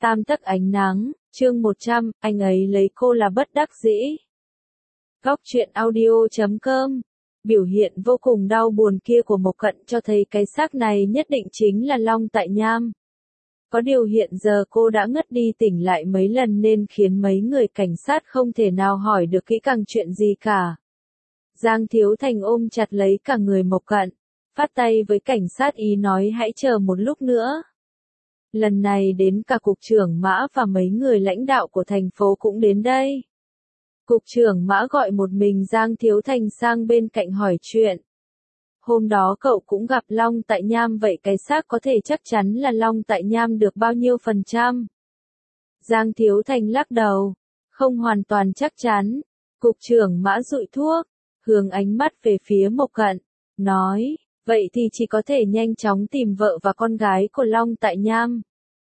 Tam tấc ánh nắng, chương 100, anh ấy lấy cô là bất đắc dĩ. Góc truyện audio.com. Biểu hiện vô cùng đau buồn kia của Mộc Cận cho thấy cái xác này nhất định chính là Long Tại Nham. Có điều hiện giờ cô đã ngất đi tỉnh lại mấy lần nên khiến mấy người cảnh sát không thể nào hỏi được kỹ càng chuyện gì cả. Giang Thiếu Thành ôm chặt lấy cả người Mộc Cận, phát tay với cảnh sát ý nói hãy chờ một lúc nữa. Lần này đến cả cục trưởng Mã và mấy người lãnh đạo của thành phố cũng đến đây. Cục trưởng Mã gọi một mình Giang Thiếu Thành sang bên cạnh hỏi chuyện. Hôm đó cậu cũng gặp Long Tại Nham, vậy cái xác có thể chắc chắn là Long Tại Nham được bao nhiêu %? Giang Thiếu Thành lắc đầu. Không hoàn toàn chắc chắn. Cục trưởng Mã dụi thuốc, hướng ánh mắt về phía Mộc Cận, nói, vậy thì chỉ có thể nhanh chóng tìm vợ và con gái của Long Tại Nham.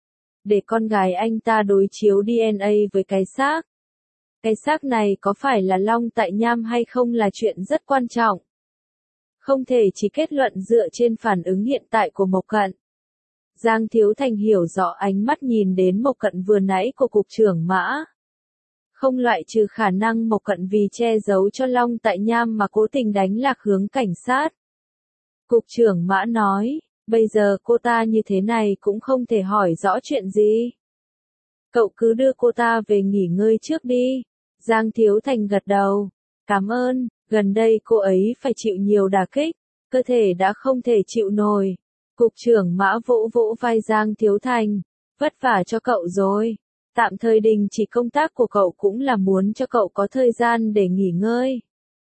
Để con gái anh ta đối chiếu DNA với cái xác. Cái xác này có phải là Long Tại Nham hay không là chuyện rất quan trọng. Không thể chỉ kết luận dựa trên phản ứng hiện tại của Mộc Cận. Giang Thiếu Thành hiểu rõ ánh mắt nhìn đến Mộc Cận vừa nãy của cục trưởng Mã. Không loại trừ khả năng Mộc Cận vì che giấu cho Long Tại Nham mà cố tình đánh lạc hướng cảnh sát. Cục trưởng Mã nói, bây giờ cô ta như thế này cũng không thể hỏi rõ chuyện gì. Cậu cứ đưa cô ta về nghỉ ngơi trước đi. Giang Thiếu Thành gật đầu. Cảm ơn, gần đây cô ấy phải chịu nhiều đả kích, cơ thể đã không thể chịu nổi. Cục trưởng Mã vỗ vỗ vai Giang Thiếu Thành, vất vả cho cậu rồi. Tạm thời đình chỉ công tác của cậu cũng là muốn cho cậu có thời gian để nghỉ ngơi.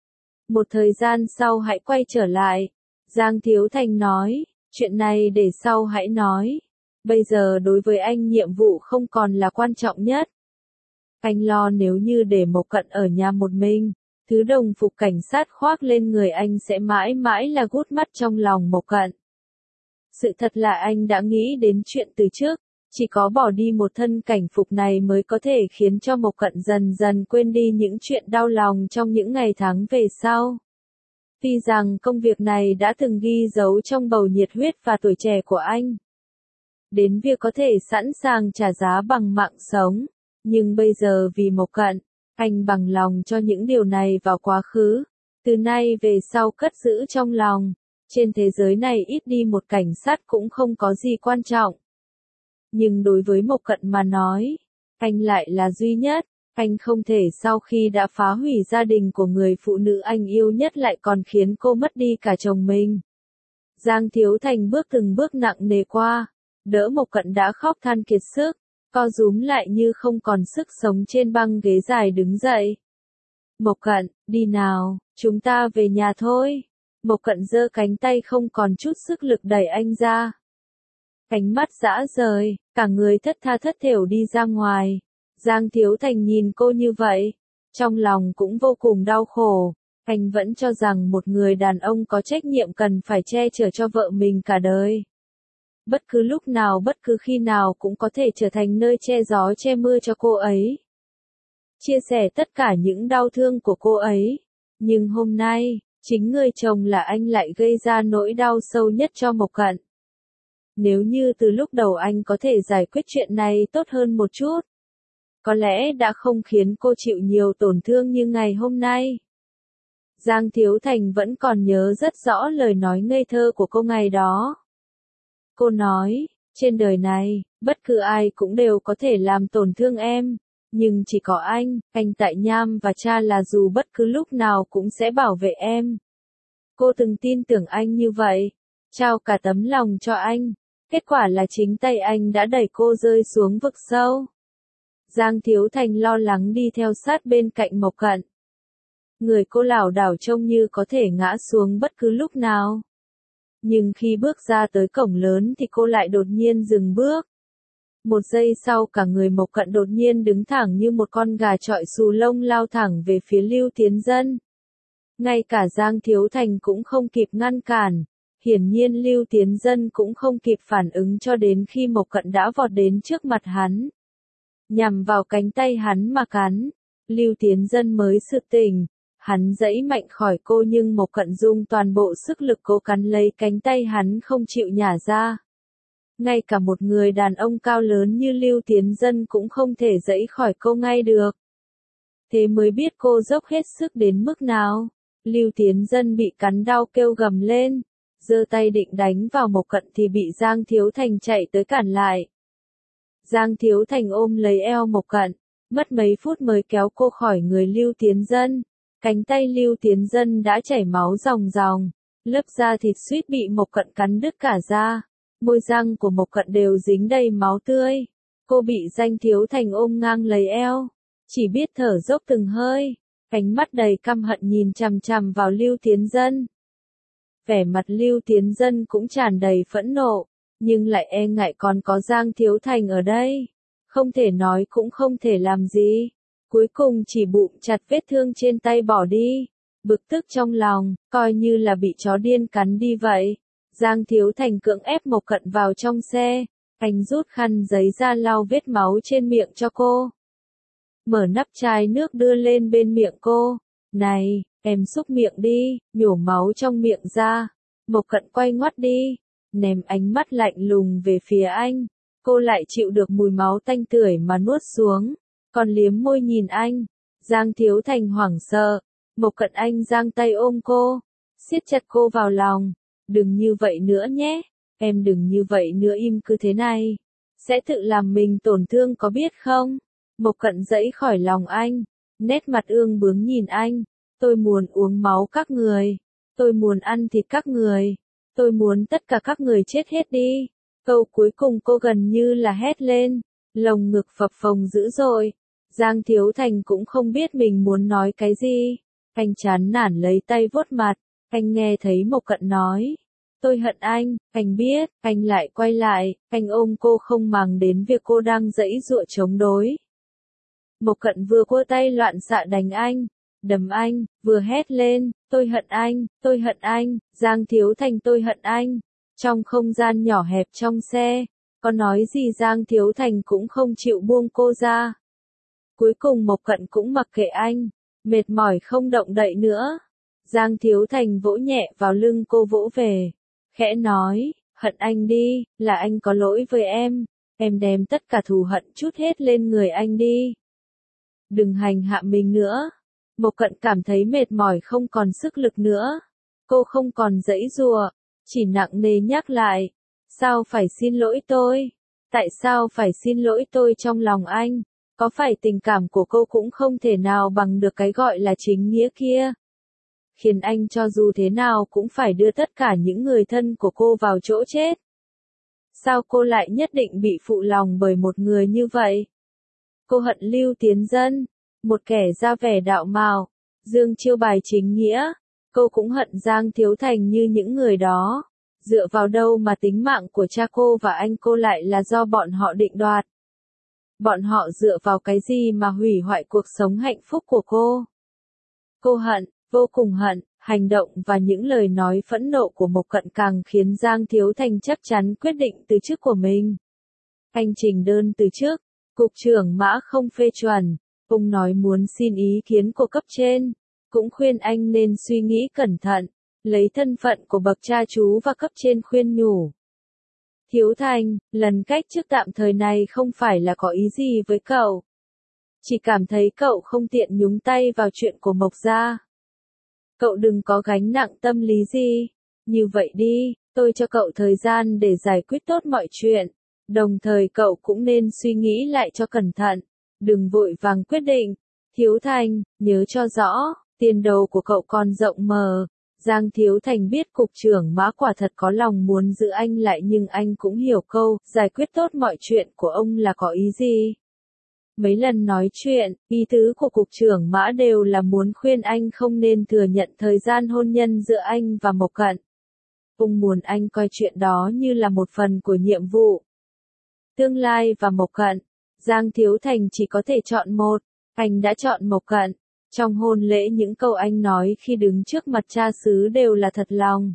Một thời gian sau hãy quay trở lại. Giang Thiếu Thành nói, chuyện này để sau hãy nói. Bây giờ đối với anh nhiệm vụ không còn là quan trọng nhất. Anh lo nếu như để Mộc Cận ở nhà một mình, thứ đồng phục cảnh sát khoác lên người anh sẽ mãi mãi là gút mắt trong lòng Mộc Cận. Sự thật là anh đã nghĩ đến chuyện từ trước, chỉ có bỏ đi một thân cảnh phục này mới có thể khiến cho Mộc Cận dần dần quên đi những chuyện đau lòng trong những ngày tháng về sau. Tuy rằng công việc này đã từng ghi dấu trong bầu nhiệt huyết và tuổi trẻ của anh. Đến việc có thể sẵn sàng trả giá bằng mạng sống. Nhưng bây giờ vì Mộc Cận, anh bằng lòng cho những điều này vào quá khứ. Từ nay về sau cất giữ trong lòng. Trên thế giới này ít đi một cảnh sát cũng không có gì quan trọng. Nhưng đối với Mộc Cận mà nói, anh lại là duy nhất. Anh không thể sau khi đã phá hủy gia đình của người phụ nữ anh yêu nhất lại còn khiến cô mất đi cả chồng mình. Giang Thiếu Thành bước từng bước nặng nề qua, đỡ Mộc Cận đã khóc than kiệt sức, co rúm lại như không còn sức sống trên băng ghế dài đứng dậy. Mộc Cận, đi nào, chúng ta về nhà thôi. Mộc Cận giơ cánh tay không còn chút sức lực đẩy anh ra. Cánh mắt dã rời, cả người thất tha thất thểu đi ra ngoài. Giang Thiếu Thành nhìn cô như vậy, trong lòng cũng vô cùng đau khổ. Anh vẫn cho rằng một người đàn ông có trách nhiệm cần phải che chở cho vợ mình cả đời. Bất cứ lúc nào bất cứ khi nào cũng có thể trở thành nơi che gió che mưa cho cô ấy. Chia sẻ tất cả những đau thương của cô ấy. Nhưng hôm nay, chính người chồng là anh lại gây ra nỗi đau sâu nhất cho Mộc Cận. Nếu như từ lúc đầu anh có thể giải quyết chuyện này tốt hơn một chút, có lẽ đã không khiến cô chịu nhiều tổn thương như ngày hôm nay. Giang Thiếu Thành vẫn còn nhớ rất rõ lời nói ngây thơ của cô ngày đó. Cô nói, trên đời này, bất cứ ai cũng đều có thể làm tổn thương em, nhưng chỉ có anh Tại Nham và cha là dù bất cứ lúc nào cũng sẽ bảo vệ em. Cô từng tin tưởng anh như vậy, trao cả tấm lòng cho anh, kết quả là chính tay anh đã đẩy cô rơi xuống vực sâu. Giang Thiếu Thành lo lắng đi theo sát bên cạnh Mộc Cận. Người cô lảo đảo trông như có thể ngã xuống bất cứ lúc nào. Nhưng khi bước ra tới cổng lớn thì cô lại đột nhiên dừng bước. Một giây sau cả người Mộc Cận đột nhiên đứng thẳng như một con gà chọi xù lông lao thẳng về phía Lưu Tiến Dân. Ngay cả Giang Thiếu Thành cũng không kịp ngăn cản. Hiển nhiên Lưu Tiến Dân cũng không kịp phản ứng cho đến khi Mộc Cận đã vọt đến trước mặt hắn. Nhằm vào cánh tay hắn mà cắn. Lưu Tiến Dân mới sực tỉnh. Hắn giãy mạnh khỏi cô nhưng Mộc Cận dùng toàn bộ sức lực cố cắn lấy cánh tay hắn không chịu nhả ra. Ngay cả một người đàn ông cao lớn như Lưu Tiến Dân cũng không thể giãy khỏi cô ngay được. Thế mới biết cô dốc hết sức đến mức nào. Lưu Tiến Dân bị cắn đau kêu gầm lên, giơ tay định đánh vào Mộc Cận thì bị Giang Thiếu Thành chạy tới cản lại. Giang Thiếu Thành ôm lấy eo Mộc Cận, mất mấy phút mới kéo cô khỏi người Lưu Tiến Dân. Cánh tay Lưu Tiến Dân đã chảy máu ròng ròng, lớp da thịt suýt bị Mộc Cận cắn đứt cả da. Môi răng của Mộc Cận đều dính đầy máu tươi. Cô bị Giang Thiếu Thành ôm ngang lấy eo, chỉ biết thở dốc từng hơi, ánh mắt đầy căm hận nhìn chằm chằm vào Lưu Tiến Dân. Vẻ mặt Lưu Tiến Dân cũng tràn đầy phẫn nộ, nhưng lại e ngại còn có Giang Thiếu Thành ở đây. Không thể nói cũng không thể làm gì. Cuối cùng chỉ bụm chặt vết thương trên tay bỏ đi. Bực tức trong lòng, coi như là bị chó điên cắn đi vậy. Giang Thiếu Thành cưỡng ép Mộc Cận vào trong xe. Anh rút khăn giấy ra lau vết máu trên miệng cho cô. Mở nắp chai nước đưa lên bên miệng cô. Này, em xúc miệng đi, nhổ máu trong miệng ra. Mộc Cận quay ngoắt đi, ném ánh mắt lạnh lùng về phía anh. Cô lại chịu được mùi máu tanh tưởi mà nuốt xuống, còn liếm môi nhìn anh. Giang Thiếu Thành hoảng sợ, Mộc Cận anh giang tay ôm cô, siết chặt cô vào lòng. Đừng như vậy nữa nhé, em đừng như vậy nữa, im cứ thế này, sẽ tự làm mình tổn thương có biết không? Mộc Cận giãy khỏi lòng anh, nét mặt ương bướng nhìn anh. Tôi muốn uống máu các người, tôi muốn ăn thịt các người, tôi muốn tất cả các người chết hết đi. Câu cuối cùng cô gần như là hét lên, lồng ngực phập phồng dữ dội. Giang Thiếu Thành cũng không biết mình muốn nói cái gì. Anh chán nản lấy tay vuốt mặt, anh nghe thấy Mộc Cận nói, tôi hận anh biết, anh lại quay lại, anh ôm cô không màng đến việc cô đang giãy giụa chống đối. Mộc Cận vừa quơ tay loạn xạ đánh anh, đấm anh, vừa hét lên, tôi hận anh, Giang Thiếu Thành tôi hận anh. Trong không gian nhỏ hẹp trong xe, có nói gì Giang Thiếu Thành cũng không chịu buông cô ra. Cuối cùng Mộc Cận cũng mặc kệ anh, mệt mỏi không động đậy nữa. Giang Thiếu Thành vỗ nhẹ vào lưng cô vỗ về, khẽ nói, hận anh đi, là anh có lỗi với em đem tất cả thù hận trút hết lên người anh đi. Đừng hành hạ mình nữa. Mộc Cận cảm thấy mệt mỏi không còn sức lực nữa. Cô không còn giãy giụa, chỉ nặng nề nhắc lại, sao phải xin lỗi tôi? Tại sao phải xin lỗi tôi trong lòng anh? Có phải tình cảm của cô cũng không thể nào bằng được cái gọi là chính nghĩa kia? Khiến anh cho dù thế nào cũng phải đưa tất cả những người thân của cô vào chỗ chết. Sao cô lại nhất định bị phụ lòng bởi một người như vậy? Cô hận Lưu Tiến Dân, một kẻ ra vẻ đạo mạo, dương chiêu bài chính nghĩa. Cô cũng hận Giang Thiếu Thành như những người đó. Dựa vào đâu mà tính mạng của cha cô và anh cô lại là do bọn họ định đoạt? Bọn họ dựa vào cái gì mà hủy hoại cuộc sống hạnh phúc của cô? Cô hận, vô cùng hận. Hành động và những lời nói phẫn nộ của Mộc Cận càng khiến Giang Thiếu Thành chắc chắn quyết định từ chức của mình. Anh trình đơn từ chức, cục trưởng Mã không phê chuẩn. Ông nói muốn xin ý kiến của cấp trên, cũng khuyên anh nên suy nghĩ cẩn thận, lấy thân phận của bậc cha chú và cấp trên khuyên nhủ. Thiếu Thành, lần cách chức tạm thời này không phải là có ý gì với cậu. Chỉ cảm thấy cậu không tiện nhúng tay vào chuyện của Mộc gia. Cậu đừng có gánh nặng tâm lý gì. Như vậy đi, tôi cho cậu thời gian để giải quyết tốt mọi chuyện. Đồng thời cậu cũng nên suy nghĩ lại cho cẩn thận. Đừng vội vàng quyết định. Thiếu Thành, nhớ cho rõ, tiền đồ của cậu còn rộng mờ. Giang Thiếu Thành biết cục trưởng Mã quả thật có lòng muốn giữ anh lại, nhưng anh cũng hiểu câu, giải quyết tốt mọi chuyện của ông là có ý gì. Mấy lần nói chuyện, ý tứ của cục trưởng Mã đều là muốn khuyên anh không nên thừa nhận thời gian hôn nhân giữa anh và Mộc Cận. Ông muốn anh coi chuyện đó như là một phần của nhiệm vụ. Tương lai và Mộc Cận, Giang Thiếu Thành chỉ có thể chọn một. Anh đã chọn Mộc Cận. Trong hôn lễ những câu anh nói khi đứng trước mặt cha xứ đều là thật lòng.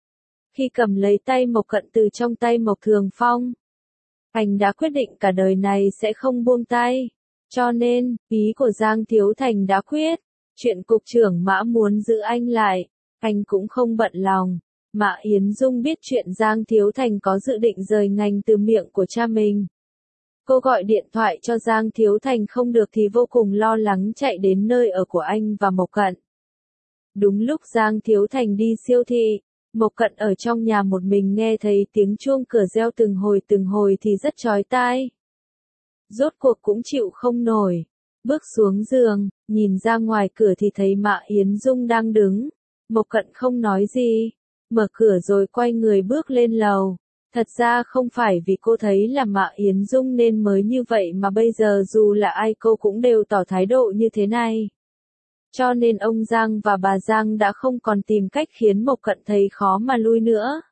Khi cầm lấy tay Mộc Cận từ trong tay Mộc Thường Phong, anh đã quyết định cả đời này sẽ không buông tay. Cho nên, ý của Giang Thiếu Thành đã quyết. Chuyện cục trưởng Mã muốn giữ anh lại, anh cũng không bận lòng. Mã Yến Dung biết chuyện Giang Thiếu Thành có dự định rời ngành từ miệng của cha mình. Cô gọi điện thoại cho Giang Thiếu Thành không được thì vô cùng lo lắng chạy đến nơi ở của anh và Mộc Cận. Đúng lúc Giang Thiếu Thành đi siêu thị, Mộc Cận ở trong nhà một mình nghe thấy tiếng chuông cửa reo từng hồi thì rất chói tai. Rốt cuộc cũng chịu không nổi. Bước xuống giường, nhìn ra ngoài cửa thì thấy Mã Yến Dung đang đứng. Mộc Cận không nói gì, mở cửa rồi quay người bước lên lầu. Thật ra không phải vì cô thấy là Mã Yến Dung nên mới như vậy mà bây giờ dù là ai cô cũng đều tỏ thái độ như thế này. Cho nên ông Giang và bà Giang đã không còn tìm cách khiến Mộc Cận thấy khó mà lui nữa.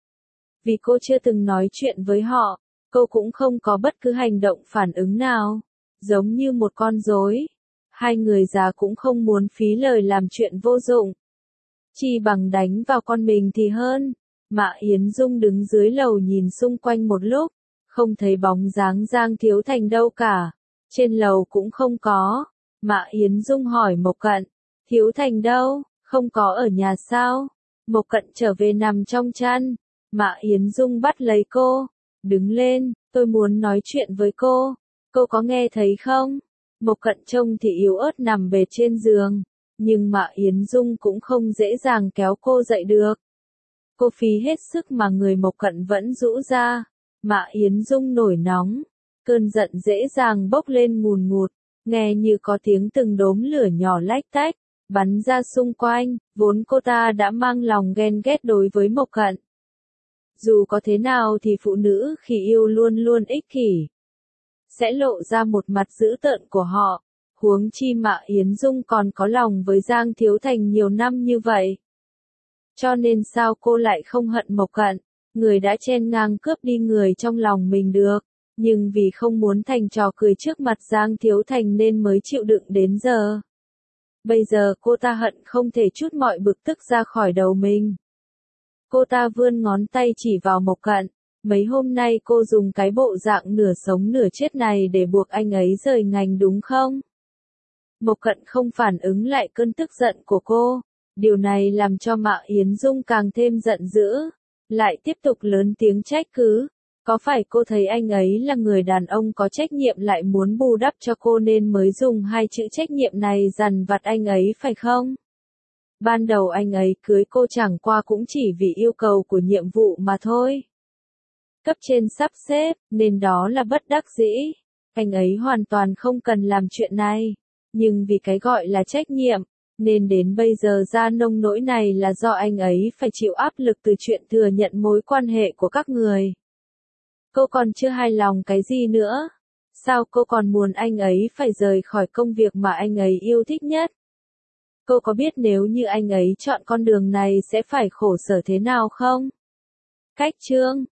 Vì cô chưa từng nói chuyện với họ, cô cũng không có bất cứ hành động phản ứng nào, giống như một con rối. Hai người già cũng không muốn phí lời làm chuyện vô dụng. Chỉ bằng đánh vào con mình thì hơn. Mã Yến Dung đứng dưới lầu nhìn xung quanh một lúc, không thấy bóng dáng Giang Thiếu Thành đâu cả. Trên lầu cũng không có. Mã Yến Dung hỏi Mộc Cận, Thiếu Thành đâu, không có ở nhà sao? Mộc Cận trở về nằm trong chăn. Mã Yến Dung bắt lấy cô, đứng lên, tôi muốn nói chuyện với cô có nghe thấy không? Mộc Cận trông thì yếu ớt nằm bệt trên giường, nhưng Mã Yến Dung cũng không dễ dàng kéo cô dậy được. Cô phí hết sức mà người Mộc Cận vẫn rũ ra. Mã Yến Dung nổi nóng, cơn giận dễ dàng bốc lên ngùn ngụt, nghe như có tiếng từng đốm lửa nhỏ lách tách bắn ra xung quanh, vốn cô ta đã mang lòng ghen ghét đối với Mộc Cận. Dù có thế nào thì phụ nữ khi yêu luôn luôn ích kỷ, sẽ lộ ra một mặt dữ tợn của họ, huống chi Mã Yến Dung còn có lòng với Giang Thiếu Thành nhiều năm như vậy. Cho nên sao cô lại không hận Mộc Cận, người đã chen ngang cướp đi người trong lòng mình được, nhưng vì không muốn thành trò cười trước mặt Giang Thiếu Thành nên mới chịu đựng đến giờ. Bây giờ cô ta hận không thể trút mọi bực tức ra khỏi đầu mình. Cô ta vươn ngón tay chỉ vào Mộc Cận, mấy hôm nay cô dùng cái bộ dạng nửa sống nửa chết này để buộc anh ấy rời ngành đúng không? Mộc Cận không phản ứng lại cơn tức giận của cô, điều này làm cho Mã Yến Dung càng thêm giận dữ, lại tiếp tục lớn tiếng trách cứ. Có phải cô thấy anh ấy là người đàn ông có trách nhiệm lại muốn bù đắp cho cô nên mới dùng hai chữ trách nhiệm này dằn vặt anh ấy phải không? Ban đầu anh ấy cưới cô chẳng qua cũng chỉ vì yêu cầu của nhiệm vụ mà thôi. Cấp trên sắp xếp, nên đó là bất đắc dĩ. Anh ấy hoàn toàn không cần làm chuyện này. Nhưng vì cái gọi là trách nhiệm, nên đến bây giờ ra nông nỗi này là do anh ấy phải chịu áp lực từ chuyện thừa nhận mối quan hệ của các người. Cô còn chưa hài lòng cái gì nữa? Sao cô còn muốn anh ấy phải rời khỏi công việc mà anh ấy yêu thích nhất? Cô có biết nếu như anh ấy chọn con đường này sẽ phải khổ sở thế nào không? Cách chương